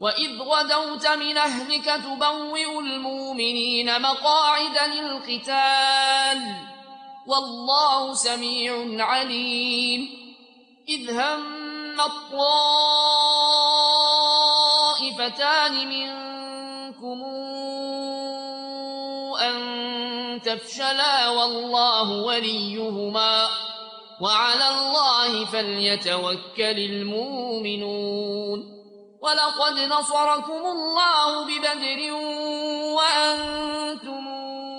وإذ غدوت من أهلك تبوئ المؤمنين مقاعد للقتال والله سميع عليم إذ هم الطائفتان منكم أن تفشلا والله وليهما وعلى الله فليتوكل المؤمنون ولقد نصركم الله ببدر وأنتم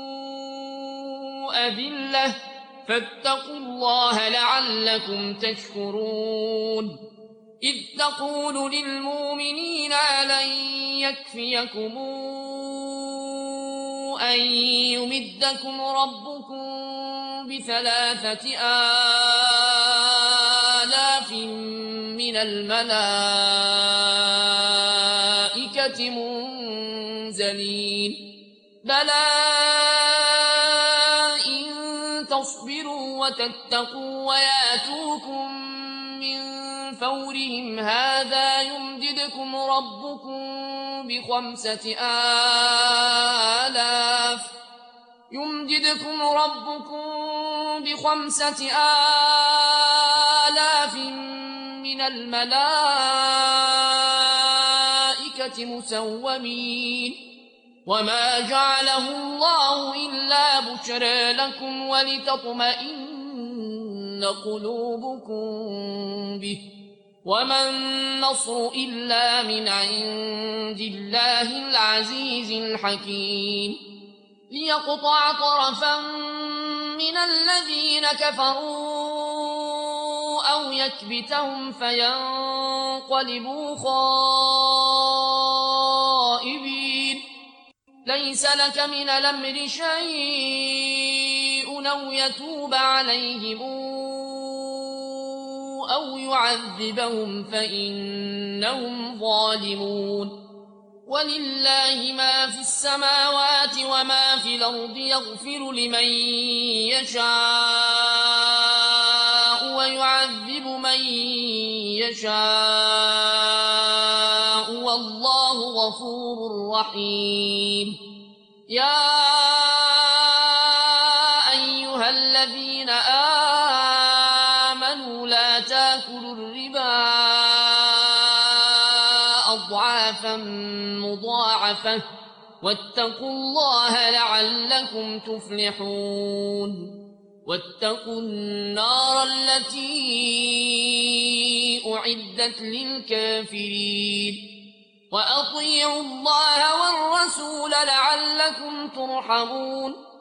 أذلة فاتقوا الله لعلكم تشكرون إذ تقول للمؤمنين ألن يكفيكم أن يمدكم ربكم ب3,000 من الملائكة منزلين بلى إن تصبروا وتتقوا وياتوكم من فورهم هذا يمددكم ربكم ب5,000 من الملائكة مسومين وما جعله الله إلا بشرى لكم ولتطمئن قلوبكم به وما النصر إلا من عند الله العزيز الحكيم ليقطع طرفا من الذين كفروا أو يكبتهم فينقلبوا خائبين ليس لك من الأمر شيء أو يتوب عليهم أو يعذبهم فإنهم ظالمون ولله ما في السماوات وما في الأرض يغفر لمن يشاء ويعذب من يشاء والله غفور رحيم يا أيها الذين آمنوا لا تاكلوا الربا أضعافا مضاعفة واتقوا الله لعلكم تفلحون واتقوا النار التي أعدت للكافرين وأطيعوا الله والرسول لعلكم ترحمون